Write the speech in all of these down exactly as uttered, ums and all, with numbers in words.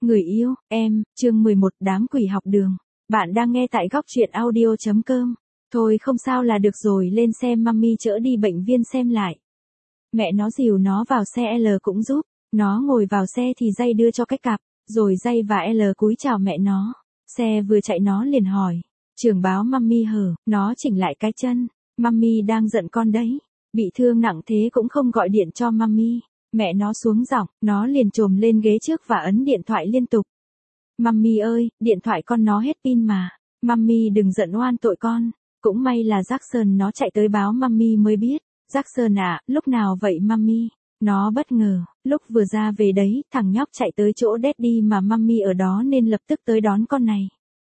Người yêu, em, chương mười một đám quỷ học đường. Bạn đang nghe tại góc truyện audio.com. Thôi không sao là được rồi, lên xe mummy chở đi bệnh viện xem lại. Mẹ nó dìu nó vào xe, L cũng giúp. Nó ngồi vào xe thì dây đưa cho cái cặp, rồi dây và L cúi chào mẹ nó. Xe vừa chạy nó liền hỏi. Trưởng báo mummy hờ, nó chỉnh lại cái chân. Mummy đang giận con đấy. Bị thương nặng thế cũng không gọi điện cho mummy. Mẹ nó xuống giọng, nó liền trồm lên ghế trước và ấn điện thoại liên tục. Mummy ơi, điện thoại con nó hết pin mà. Mummy đừng giận oan tội con. Cũng may là Jackson nó chạy tới báo mummy mới biết. Jackson à, lúc nào vậy mummy? Nó bất ngờ, lúc vừa ra về đấy, thằng nhóc chạy tới chỗ daddy mà mummy ở đó nên lập tức tới đón con này.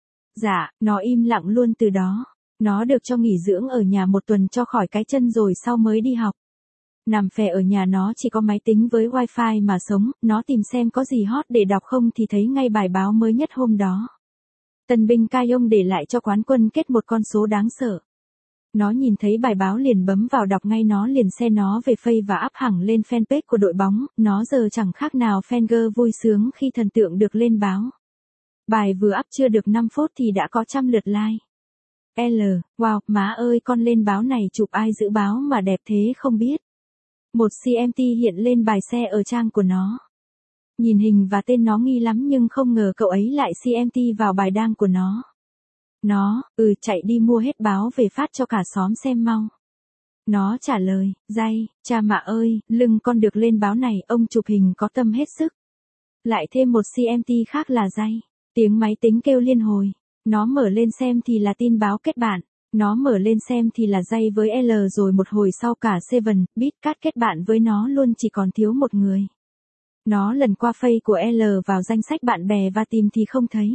Dạ, nó im lặng luôn từ đó. Nó được cho nghỉ dưỡng ở nhà một tuần cho khỏi cái chân rồi sau mới đi học. Nằm phè ở nhà nó chỉ có máy tính với wifi mà sống, nó tìm xem có gì hot để đọc không thì thấy ngay bài báo mới nhất hôm đó. Tân binh Cayong để lại cho quán quân kết một con số đáng sợ. Nó nhìn thấy bài báo liền bấm vào đọc ngay, nó liền share nó về Face và up hẳn lên fanpage của đội bóng, nó giờ chẳng khác nào fan girl vui sướng khi thần tượng được lên báo. Bài vừa up chưa được năm phút thì đã có trăm lượt like. L, wow, má ơi con lên báo này chụp ai giữ báo mà đẹp thế không biết. Một xê em tê hiện lên bài xe ở trang của nó. Nhìn hình và tên nó nghi lắm nhưng không ngờ cậu ấy lại xê em tê vào bài đăng của nó. Nó, ừ chạy đi mua hết báo về phát cho cả xóm xem mau. Nó trả lời, dây, cha mạ ơi, lưng con được lên báo này, ông chụp hình có tâm hết sức. Lại thêm một xê em tê khác là dây. Tiếng máy tính kêu liên hồi. Nó mở lên xem thì là tin báo kết bạn. Nó mở lên xem thì là dây với L rồi một hồi sau cả Seven, Bit Cat kết bạn với nó luôn, chỉ còn thiếu một người. Nó lần qua face của L vào danh sách bạn bè và tìm thì không thấy.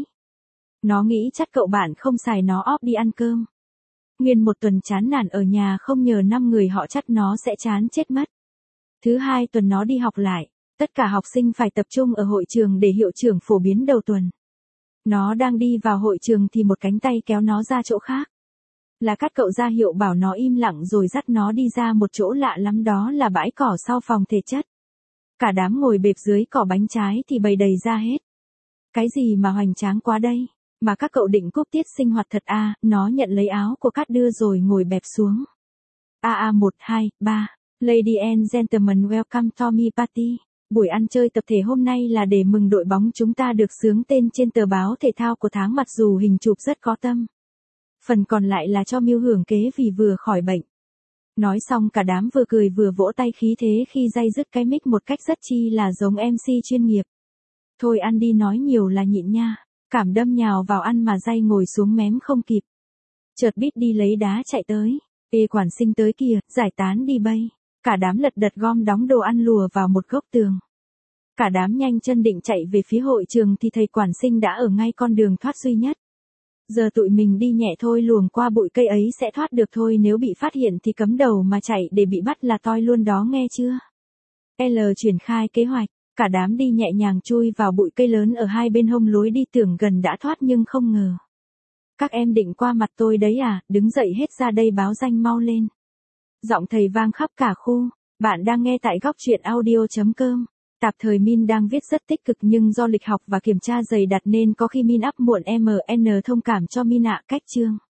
Nó nghĩ chắc cậu bạn không xài nó off đi ăn cơm. Nguyên một tuần chán nản ở nhà không nhờ năm người họ chắc nó sẽ chán chết mất. Thứ hai tuần nó đi học lại, tất cả học sinh phải tập trung ở hội trường để hiệu trưởng phổ biến đầu tuần. Nó đang đi vào hội trường thì một cánh tay kéo nó ra chỗ khác. Là Cát cậu ra hiệu bảo nó im lặng rồi dắt nó đi ra một chỗ lạ lắm, đó là bãi cỏ sau phòng thể chất. Cả đám ngồi bẹp dưới cỏ bánh trái thì bày đầy ra hết. Cái gì mà hoành tráng quá đây, mà các cậu định cúp tiết sinh hoạt thật à? Nó nhận lấy áo của Cát đưa rồi ngồi bẹp xuống. A a một, hai, ba, Lady and gentlemen welcome to my party. Buổi ăn chơi tập thể hôm nay là để mừng đội bóng chúng ta được xướng tên trên tờ báo thể thao của tháng, mặc dù hình chụp rất có tâm. Phần còn lại là cho Miu hưởng kế vì vừa khỏi bệnh. Nói xong cả đám vừa cười vừa vỗ tay khí thế khi dây dứt cái mic một cách rất chi là giống em xê chuyên nghiệp. Thôi ăn đi, nói nhiều là nhịn nha. Cảm đâm nhào vào ăn mà dây ngồi xuống mém không kịp. Chợt Bít đi lấy đá chạy tới. Ê quản sinh tới kìa, giải tán đi bay. Cả đám lật đật gom đóng đồ ăn lùa vào một góc tường. Cả đám nhanh chân định chạy về phía hội trường thì thầy quản sinh đã ở ngay con đường thoát duy nhất. Giờ tụi mình đi nhẹ thôi, luồng qua bụi cây ấy sẽ thoát được thôi, nếu bị phát hiện thì cấm đầu mà chạy, để bị bắt là toi luôn đó nghe chưa. L triển khai kế hoạch, cả đám đi nhẹ nhàng chui vào bụi cây lớn ở hai bên hông lối đi, tưởng gần đã thoát nhưng không ngờ. Các em định qua mặt tôi đấy à, đứng dậy hết ra đây báo danh mau lên. Giọng thầy vang khắp cả khu. Bạn đang nghe tại góc truyện audio.com. Tạp thời Min đang viết rất tích cực nhưng do lịch học và kiểm tra dày đặc nên có khi Min up muộn, em en thông cảm cho Min ạ. Cách chương